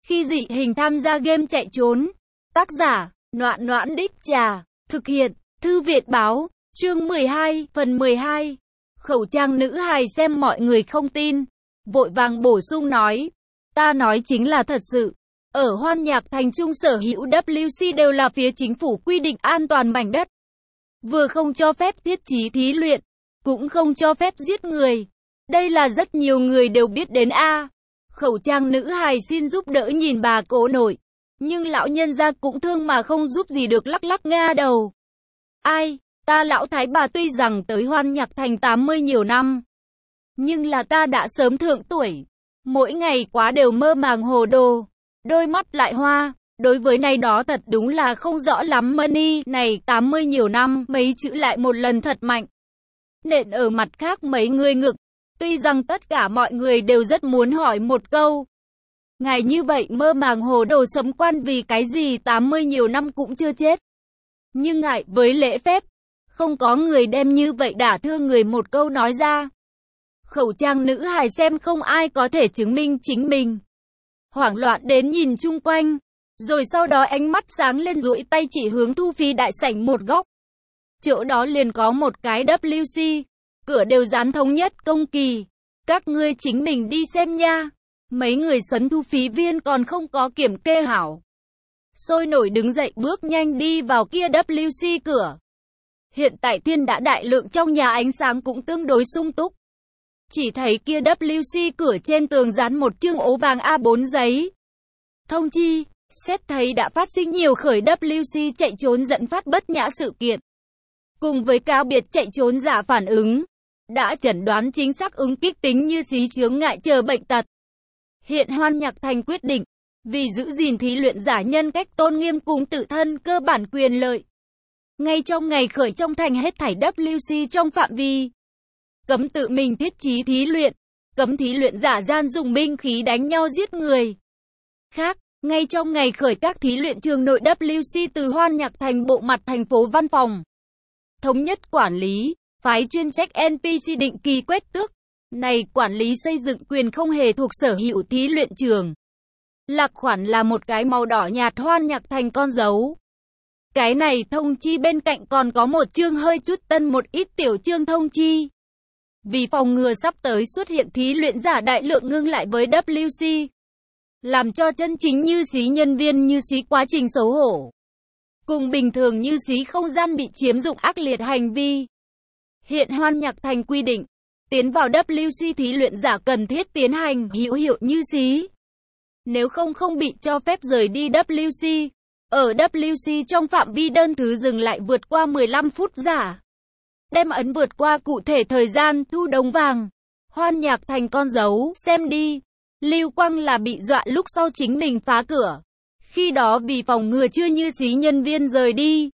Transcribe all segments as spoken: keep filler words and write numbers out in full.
Khi dị hình tham gia game chạy trốn. Tác giả, Noãn Noãn Đích Trà. Thực hiện, Thư Viện Báo. Chương mười hai, phần mười hai. Khẩu trang nữ hài xem mọi người không tin. Vội vàng bổ sung nói. Ta nói chính là thật sự. Ở Hoan Nhạc Thành Trung sở hữu W C đều là phía chính phủ quy định an toàn mảnh đất. Vừa không cho phép thiết trí thí luyện, cũng không cho phép giết người. Đây là rất nhiều người đều biết đến a. Khẩu trang nữ hài xin giúp đỡ nhìn bà cố nội. Nhưng lão nhân gia cũng thương mà không giúp gì được, lắc lắc nga đầu. Ai, ta lão thái bà tuy rằng tới Hoan Nhạc Thành tám mươi nhiều năm. Nhưng là ta đã sớm thượng tuổi. Mỗi ngày quá đều mơ màng hồ đồ. Đôi mắt lại hoa. Đối với này đó thật đúng là không rõ lắm. Money này tám mươi nhiều năm, mấy chữ lại một lần thật mạnh. Nện ở mặt khác mấy người ngực. Tuy rằng tất cả mọi người đều rất muốn hỏi một câu. Ngài như vậy mơ màng hồ đồ sấm quan vì cái gì tám mươi nhiều năm cũng chưa chết. Nhưng ngại với lễ phép, không có người đem như vậy đả thương người một câu nói ra. Khẩu trang nữ hài xem không ai có thể chứng minh chính mình. Hoảng loạn đến nhìn chung quanh. Rồi sau đó ánh mắt sáng lên duỗi tay chỉ hướng thu phí đại sảnh một góc. Chỗ đó liền có một cái W C. Cửa đều dán thống nhất công kỳ. Các ngươi chính mình đi xem nha. Mấy người sấn thu phí viên còn không có kiểm kê hảo. Sôi nổi đứng dậy bước nhanh đi vào kia W C cửa. Hiện tại thiên đã đại lượng, trong nhà ánh sáng cũng tương đối sung túc. Chỉ thấy kia W C cửa trên tường dán một chương ố vàng A bốn giấy. Thông chi, xét thấy đã phát sinh nhiều khởi W C chạy trốn dẫn phát bất nhã sự kiện. Cùng với cáo biệt chạy trốn giả phản ứng. Đã chẩn đoán chính xác ứng kích tính như xí chướng ngại chờ bệnh tật. Hiện Hoan Nhạc Thành quyết định, vì giữ gìn thí luyện giả nhân cách tôn nghiêm cùng tự thân cơ bản quyền lợi. Ngay trong ngày khởi trong thành hết thảy W C trong phạm vi. Cấm tự mình thiết trí thí luyện, cấm thí luyện giả gian dùng binh khí đánh nhau giết người. Khác, ngay trong ngày khởi các thí luyện trường nội W C từ Hoan Nhạc Thành bộ mặt thành phố văn phòng. Thống nhất quản lý, phái chuyên trách N P C định kỳ quét tước. Này quản lý xây dựng quyền không hề thuộc sở hữu thí luyện trường. Lạc khoản là một cái màu đỏ nhạt Hoan Nhạc Thành con dấu. Cái này thông chi bên cạnh còn có một chương hơi chút tân một ít tiểu chương thông chi. Vì phòng ngừa sắp tới xuất hiện thí luyện giả đại lượng ngưng lại với W C. Làm cho chân chính như xí nhân viên như xí quá trình xấu hổ. Cùng bình thường như xí không gian bị chiếm dụng ác liệt hành vi. Hiện Hoan Nhạc Thành quy định. Tiến vào W C thí luyện giả cần thiết tiến hành hữu hiệu như xí. Nếu không không bị cho phép rời đi W C. Ở W C trong phạm vi đơn thứ dừng lại vượt qua mười lăm phút giả. Đem ấn vượt qua cụ thể thời gian thu đồng vàng. Hoan Nhạc Thành con dấu, xem đi. Lưu Quang là bị dọa lúc sau chính mình phá cửa. Khi đó vì phòng ngừa chưa như xí nhân viên rời đi.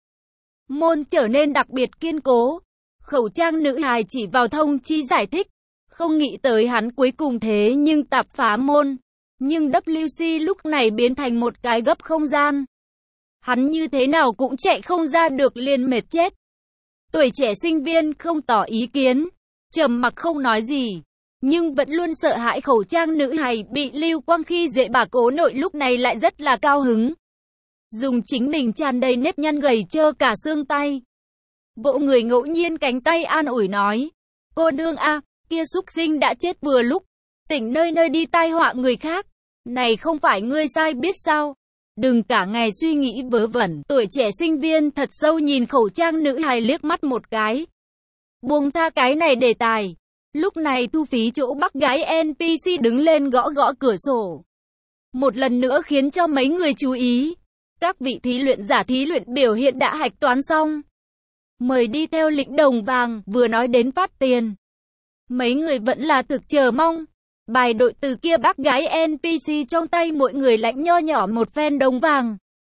Môn trở nên đặc biệt kiên cố. Khẩu trang nữ hài chỉ vào thông chi giải thích. Không nghĩ tới hắn cuối cùng thế nhưng tạp phá môn. Nhưng W C lúc này biến thành một cái gấp không gian. Hắn như thế nào cũng chạy không ra được, liền mệt chết. Tuổi trẻ sinh viên không tỏ ý kiến. Trầm mặc không nói gì. Nhưng vẫn luôn sợ hãi khẩu trang nữ hài bị Lưu Quang khi dễ, bà cố nội lúc này lại rất là cao hứng. Dùng chính mình tràn đầy nếp nhăn gầy trơ cả xương tay. Vỗ người ngẫu nhiên cánh tay an ủi nói. Cô nương a, kia súc sinh đã chết vừa lúc. Tỉnh nơi nơi đi tai họa người khác. Này không phải ngươi sai biết sao. Đừng cả ngày suy nghĩ vớ vẩn. Tuổi trẻ sinh viên thật sâu nhìn khẩu trang nữ hài liếc mắt một cái. Buông tha cái này đề tài. Lúc này thu phí chỗ bác gái N P C đứng lên gõ gõ cửa sổ. Một lần nữa khiến cho mấy người chú ý. Các vị thí luyện giả thí luyện biểu hiện đã hạch toán xong. Mời đi theo lĩnh đồng vàng, vừa nói đến phát tiền. Mấy người vẫn là thực chờ mong. Bài đội từ kia bác gái N P C trong tay mỗi người lãnh nho nhỏ một phen đồng vàng.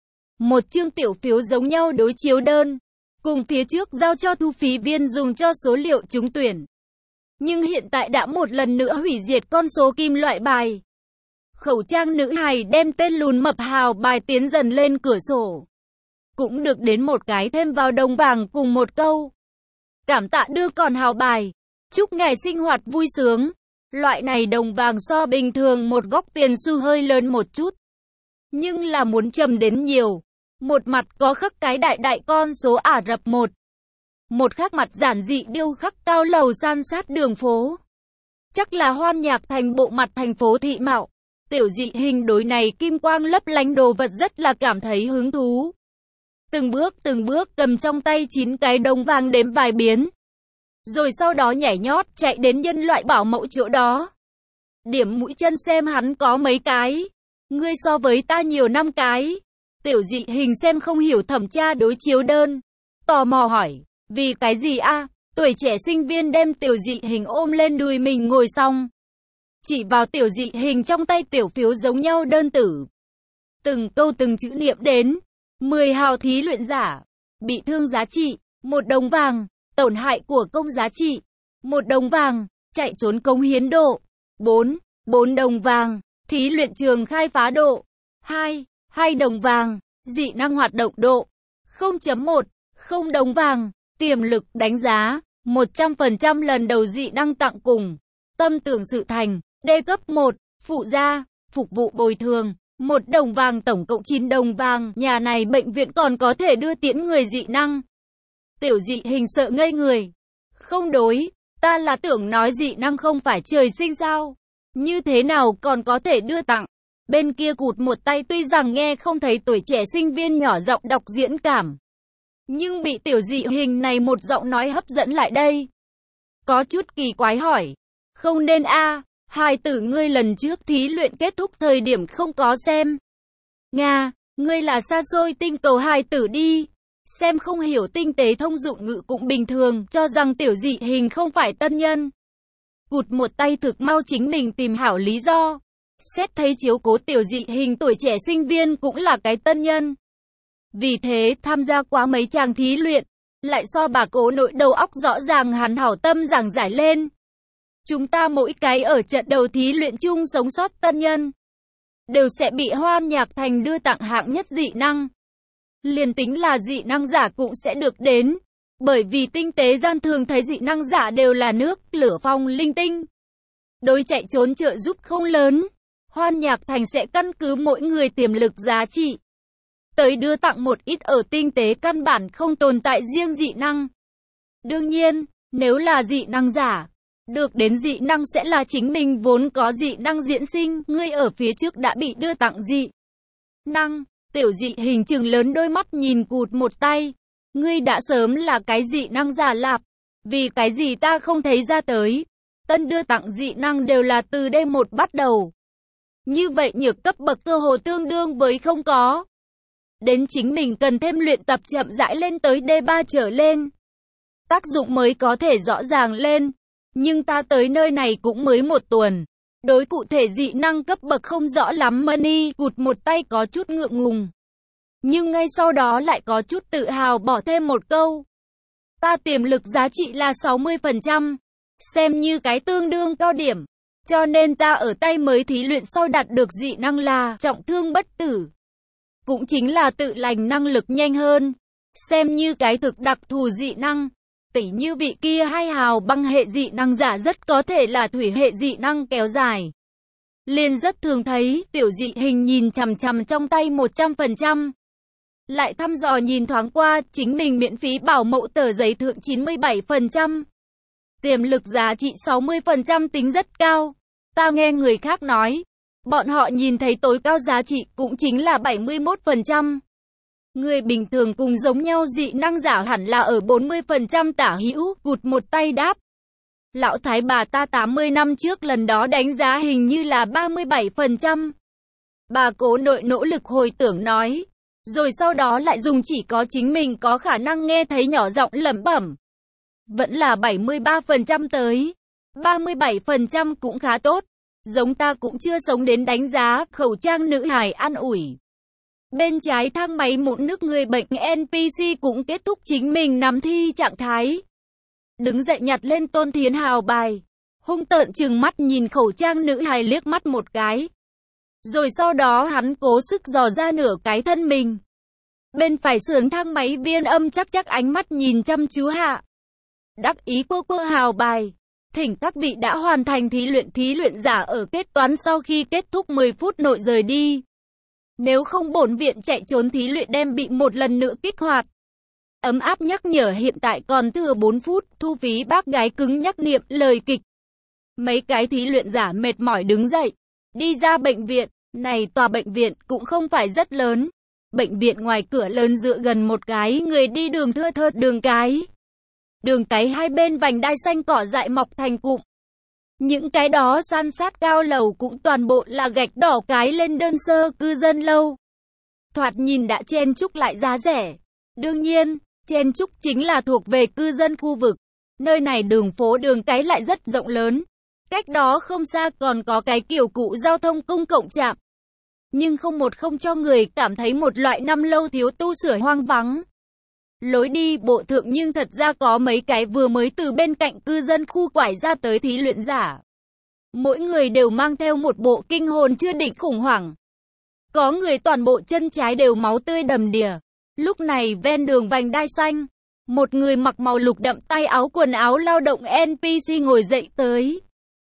Một chương tiểu phiếu giống nhau đối chiếu đơn. Cùng phía trước giao cho thu phí viên dùng cho số liệu trúng tuyển. Nhưng hiện tại đã một lần nữa hủy diệt con số kim loại bài. Khẩu trang nữ hài đem tên lùn mập hào bài tiến dần lên cửa sổ. Cũng được đến một cái thêm vào đồng vàng cùng một câu. Cảm tạ đưa còn hào bài. Chúc ngài sinh hoạt vui sướng. Loại này đồng vàng so bình thường một góc tiền xu hơi lớn một chút. nhưng là muốn trầm đến nhiều. Một mặt có khắc cái đại đại con số Ả Rập một. Một khác mặt giản dị điêu khắc cao lầu san sát đường phố. Chắc là Hoan Nhạc Thành bộ mặt thành phố thị mạo. Tiểu dị hình đối này kim quang lấp lánh đồ vật rất là cảm thấy hứng thú. Từng bước từng bước cầm trong tay chín cái đồng vàng đếm vài biến. Rồi sau đó nhảy nhót chạy đến nhân loại bảo mẫu chỗ đó. Điểm mũi chân xem hắn có mấy cái. Ngươi so với ta nhiều năm cái. Tiểu dị hình xem không hiểu thẩm tra đối chiếu đơn. Tò mò hỏi, vì cái gì a? Tuổi trẻ sinh viên đem tiểu dị hình ôm lên đùi mình ngồi xong. Chỉ vào tiểu dị hình trong tay tiểu phiếu giống nhau đơn tử. Từng câu từng chữ niệm đến. mười hào thí luyện giả. Bị thương giá trị, một đồng vàng. Tổn hại của công giá trị, một đồng vàng. Chạy trốn công hiến độ, bốn, bốn đồng vàng. Thí luyện trường khai phá độ, hai, hai đồng vàng. Dị năng hoạt động độ, không chấm một, không đồng vàng. Tiềm lực đánh giá, một trăm phần trăm lần đầu dị năng tặng cùng. Tâm tưởng sự thành, D cấp một, phụ gia, phục vụ bồi thường, một đồng vàng tổng cộng chín đồng vàng. Nhà này bệnh viện còn có thể đưa tiễn người dị năng. Tiểu dị hình sợ ngây người. Không đối, ta là tưởng nói dị năng không phải trời sinh sao? Như thế nào còn có thể đưa tặng? Bên kia cụt một tay tuy rằng nghe không thấy tuổi trẻ sinh viên nhỏ giọng đọc diễn cảm. Nhưng bị tiểu dị hình này một giọng nói hấp dẫn lại đây. Có chút kỳ quái hỏi. Không nên a, hài tử ngươi lần trước thí luyện kết thúc thời điểm không có xem. Nga, ngươi là xa xôi tinh cầu hài tử đi. Xem không hiểu tinh tế thông dụng ngữ cũng bình thường, cho rằng tiểu dị hình không phải tân nhân. Cụt một tay thực mau chính mình tìm hảo lý do. Xét thấy chiếu cố tiểu dị hình tuổi trẻ sinh viên cũng là cái tân nhân. Vì thế tham gia quá mấy chàng thí luyện, lại so bà cố nội đầu óc rõ ràng hắn hảo tâm giảng giải lên. Chúng ta mỗi cái ở trận đầu thí luyện chung sống sót tân nhân, đều sẽ bị Hoan Nhạc Thành đưa tặng hạng nhất dị năng. Liền tính là dị năng giả cũng sẽ được đến, bởi vì tinh tế gian thường thấy dị năng giả đều là nước, lửa phong linh tinh. Đối chạy trốn trợ giúp không lớn, Hoan Nhạc Thành sẽ căn cứ mỗi người tiềm lực giá trị, tới đưa tặng một ít ở tinh tế căn bản không tồn tại riêng dị năng. Đương nhiên, nếu là dị năng giả, được đến dị năng sẽ là chính mình vốn có dị năng diễn sinh, ngươi ở phía trước đã bị đưa tặng dị năng. Tiểu dị hình trừng lớn đôi mắt nhìn cụt một tay. Ngươi đã sớm là cái dị năng giả lạp. Vì cái gì ta không thấy ra tới. Tân đưa tặng dị năng đều là từ D một bắt đầu. Như vậy nhược cấp bậc cơ hồ tương đương với không có. Đến chính mình cần thêm luyện tập chậm rãi lên tới D ba trở lên. Tác dụng mới có thể rõ ràng lên. Nhưng ta tới nơi này cũng mới một tuần. Đối cụ thể dị năng cấp bậc không rõ lắm Money cụt một tay có chút ngượng ngùng. Nhưng ngay sau đó lại có chút tự hào bỏ thêm một câu. Ta tiềm lực giá trị là sáu mươi phần trăm. Xem như cái tương đương cao điểm. Cho nên ta ở tay mới thí luyện sau đạt được dị năng là trọng thương bất tử. Cũng chính là tự lành năng lực nhanh hơn. Xem như cái thực đặc thù dị năng. Tỉ như vị kia hai hào băng hệ dị năng giả rất có thể là thủy hệ dị năng kéo dài. Liền rất thường thấy tiểu dị hình nhìn chằm chằm trong tay một trăm phần trăm. Lại thăm dò nhìn thoáng qua chính mình miễn phí bảo mẫu tờ giấy thượng chín mươi bảy phần trăm. Tiềm lực giá trị sáu mươi phần trăm tính rất cao. Ta nghe người khác nói, bọn họ nhìn thấy tối cao giá trị cũng chính là bảy mươi mốt phần trăm. Người bình thường cùng giống nhau dị năng giả hẳn là ở bốn mươi phần trăm tả hữu, cụt một tay đáp. Lão thái bà ta tám mươi năm trước lần đó đánh giá hình như là ba mươi bảy phần trăm. Bà cố nội nỗ lực hồi tưởng nói, rồi sau đó lại dùng chỉ có chính mình có khả năng nghe thấy nhỏ giọng lẩm bẩm. Vẫn là bảy mươi ba phần trăm tới, ba mươi bảy phần trăm cũng khá tốt, giống ta cũng chưa sống đến đánh giá, khẩu trang nữ hài an ủi. Bên trái thang máy một nước người bệnh en pê xê cũng kết thúc chính mình nằm thi trạng thái. Đứng dậy nhặt lên Tôn Thiến Hào bài, hung tợn trừng mắt nhìn khẩu trang nữ hài liếc mắt một cái. Rồi sau đó hắn cố sức dò ra nửa cái thân mình. Bên phải sườn thang máy viên âm chắc chắc ánh mắt nhìn chăm chú hạ. Đắc ý quơ quơ hào bài. Thỉnh các vị đã hoàn thành thí luyện thí luyện giả ở kết toán sau khi kết thúc mười phút nội rời đi. Nếu không bổn viện chạy trốn thí luyện đem bị một lần nữa kích hoạt. Ấm áp nhắc nhở hiện tại còn thừa bốn phút, thu phí bác gái cứng nhắc niệm lời kịch. Mấy cái thí luyện giả mệt mỏi đứng dậy, đi ra bệnh viện. Này tòa bệnh viện cũng không phải rất lớn. Bệnh viện ngoài cửa lớn dựa gần một cái người đi đường thưa thớt đường cái. Đường cái hai bên vành đai xanh cỏ dại mọc thành cụm. Những cái đó san sát cao lầu cũng toàn bộ là gạch đỏ cái lên đơn sơ cư dân lâu. Thoạt nhìn đã chen chúc lại giá rẻ. Đương nhiên, chen chúc chính là thuộc về cư dân khu vực. Nơi này đường phố đường cái lại rất rộng lớn. Cách đó không xa còn có cái kiểu cụ giao thông công cộng trạm. Nhưng không một không cho người cảm thấy một loại năm lâu thiếu tu sửa hoang vắng. Lối đi bộ thượng nhưng thật ra có mấy cái vừa mới từ bên cạnh cư dân khu quải ra tới thí luyện giả. Mỗi người đều mang theo một bộ kinh hồn chưa định khủng hoảng. Có người toàn bộ chân trái đều máu tươi đầm đìa. Lúc này ven đường vành đai xanh, một người mặc màu lục đậm tay áo quần áo lao động en pê xê ngồi dậy tới.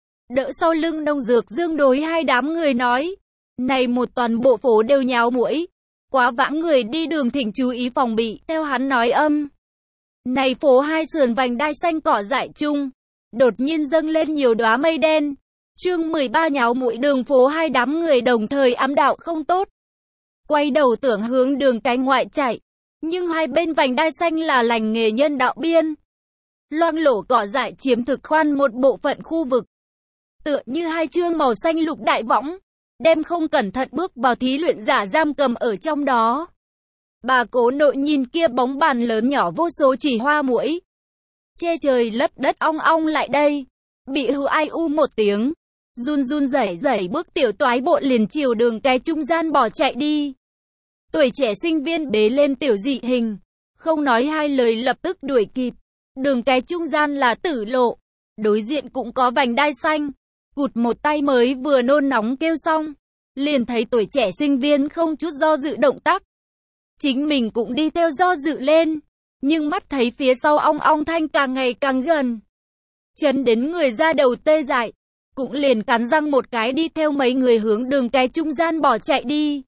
Đỡ sau lưng Nông Dược Dương đối hai đám người nói. Này một toàn bộ phố đều nháo muỗi. Quá vãng người đi đường thỉnh chú ý phòng bị, theo hắn nói âm. Này phố hai sườn vành đai xanh cỏ dại chung. Đột nhiên dâng lên nhiều đóa mây đen. Chương mười ba nháo muội đường phố hai đám người đồng thời ám đạo không tốt. Quay đầu tưởng hướng đường cái ngoại chạy. Nhưng hai bên vành đai xanh là lành nghề nhân đạo biên. Loang lổ cỏ dại chiếm thực khoan một bộ phận khu vực. Tựa như hai chương màu xanh lục đại võng. Đem không cẩn thận bước vào thí luyện giả giam cầm ở trong đó. Bà cố nội nhìn kia bóng bàn lớn nhỏ vô số chỉ hoa muỗi. Che trời lấp đất ong ong lại đây. Bị hù ai u một tiếng. Run run rẩy rẩy bước tiểu toái bộ liền chiều đường cái trung gian bỏ chạy đi. Tuổi trẻ sinh viên bế lên tiểu dị hình. Không nói hai lời lập tức đuổi kịp. Đường cái trung gian là tử lộ. Đối diện cũng có vành đai xanh. Cụt một tay mới vừa nôn nóng kêu xong. Liền thấy tuổi trẻ sinh viên không chút do dự động tác. Chính mình cũng đi theo do dự lên. Nhưng mắt thấy phía sau ong ong thanh càng ngày càng gần. Chấn đến người ra đầu tê dại. Cũng liền cắn răng một cái đi theo mấy người hướng đường cái trung gian bỏ chạy đi.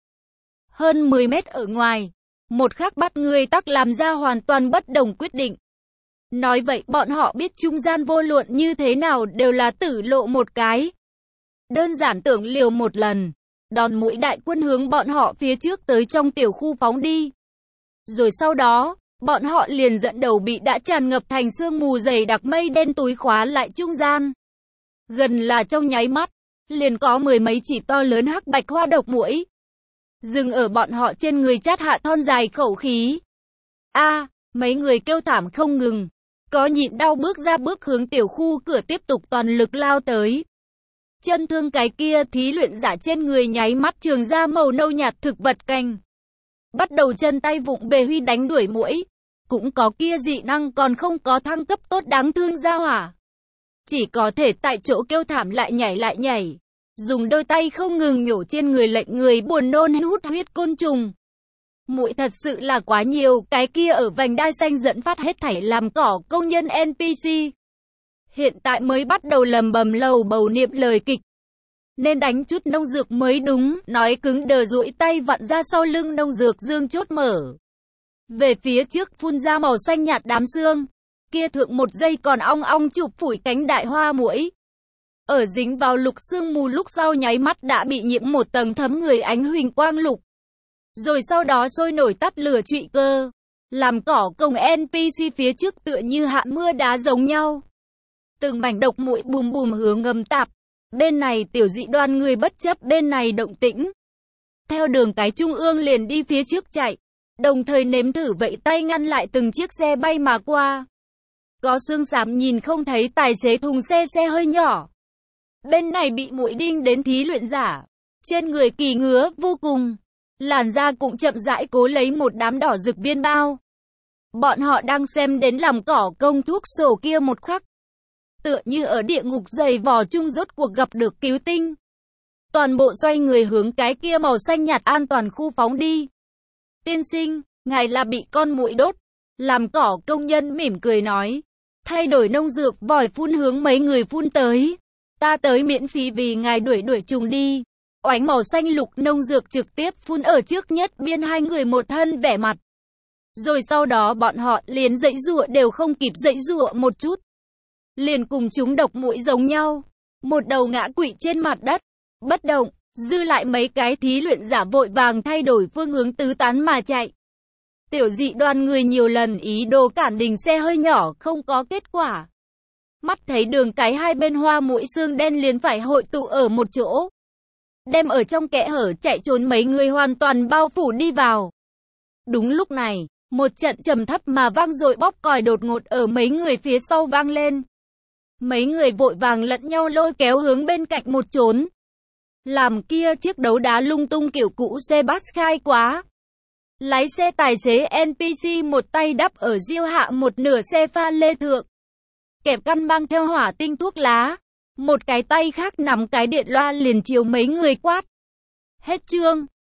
Hơn mười mét ở ngoài. Một khắc bắt người tắc làm ra hoàn toàn bất đồng quyết định. Nói vậy bọn họ biết trung gian vô luận như thế nào đều là tử lộ một cái. Đơn giản tưởng liều một lần. Đòn mũi đại quân hướng bọn họ phía trước tới trong tiểu khu phóng đi. Rồi sau đó, bọn họ liền dẫn đầu bị đã tràn ngập thành sương mù dày đặc mây đen túi khóa lại trung gian. Gần là trong nháy mắt, liền có mười mấy chỉ to lớn hắc bạch hoa độc muỗi. Dừng ở bọn họ trên người chát hạ thon dài khẩu khí. A, mấy người kêu thảm không ngừng. Có nhịn đau bước ra bước hướng tiểu khu cửa tiếp tục toàn lực lao tới. Chân thương cái kia thí luyện giả trên người nháy mắt trường ra màu nâu nhạt thực vật canh. Bắt đầu chân tay vụng về huy đánh đuổi muỗi. Cũng có kia dị năng còn không có thăng cấp tốt đáng thương ra hỏa. Chỉ có thể tại chỗ kêu thảm lại nhảy lại nhảy. Dùng đôi tay không ngừng nhổ trên người lệnh người buồn nôn hút huyết côn trùng. Muội thật sự là quá nhiều, cái kia ở vành đai xanh dẫn phát hết thảy làm cỏ công nhân en pê xê. Hiện tại mới bắt đầu lầm bầm lầu bầu niệm lời kịch. Nên đánh chút Nông Dược mới đúng, nói cứng đờ duỗi tay vặn ra sau lưng Nông Dược Dương chốt mở. Về phía trước phun ra màu xanh nhạt đám xương. Kia thượng một giây còn ong ong chụp phủi cánh đại hoa muỗi. Ở dính vào lục sương mù lúc sau nháy mắt đã bị nhiễm một tầng thấm người ánh huỳnh quang lục. Rồi sau đó sôi nổi tắt lửa trụy cơ. Làm cỏ công en pê xê phía trước tựa như hạn mưa đá giống nhau. Từng mảnh độc muỗi bùm bùm hướng ngầm tạp. Bên này tiểu dị đoan người bất chấp bên này động tĩnh. Theo đường cái trung ương liền đi phía trước chạy. Đồng thời nếm thử vẫy tay ngăn lại từng chiếc xe bay mà qua. Có xương xám nhìn không thấy tài xế thùng xe xe hơi nhỏ. Bên này bị muỗi đinh đến thí luyện giả. Trên người kỳ ngứa vô cùng. Làn da cũng chậm rãi cố lấy một đám đỏ rực viên bao. Bọn họ đang xem đến làm cỏ công thuốc sổ kia một khắc. Tựa như ở địa ngục dày vò chung rốt cuộc gặp được cứu tinh. Toàn bộ xoay người hướng cái kia màu xanh nhạt an toàn khu phóng đi. Tiên sinh, ngài là bị con muỗi đốt. Làm cỏ công nhân mỉm cười nói. Thay đổi nông dược vòi phun hướng mấy người phun tới. Ta tới miễn phí vì ngài đuổi đuổi trùng đi. Oánh màu xanh lục nông dược trực tiếp phun ở trước nhất biên hai người một thân vẻ mặt. Rồi sau đó bọn họ liền giãy giụa đều không kịp giãy giụa một chút. Liền cùng chúng độc muỗi giống nhau. Một đầu ngã quỵ trên mặt đất, bất động, dư lại mấy cái thí luyện giả vội vàng thay đổi phương hướng tứ tán mà chạy. Tiểu dị đoàn người nhiều lần ý đồ cản đình xe hơi nhỏ không có kết quả. Mắt thấy đường cái hai bên hoa mũi xương đen liền phải hội tụ ở một chỗ. Đem ở trong kẽ hở chạy trốn mấy người hoàn toàn bao phủ đi vào. Đúng lúc này, một trận trầm thấp mà vang dội bóp còi đột ngột ở mấy người phía sau vang lên. Mấy người vội vàng lẫn nhau lôi kéo hướng bên cạnh một trốn. Làm kia chiếc đấu đá lung tung kiểu cũ xe bus khai quá. Lái xe tài xế en pê xê một tay đắp ở diêu hạ một nửa xe pha lê thượng. Kẹp căn mang theo hỏa tinh thuốc lá. Một cái tay khác nắm cái điện loa liền chiều mấy người quát. Hết chương.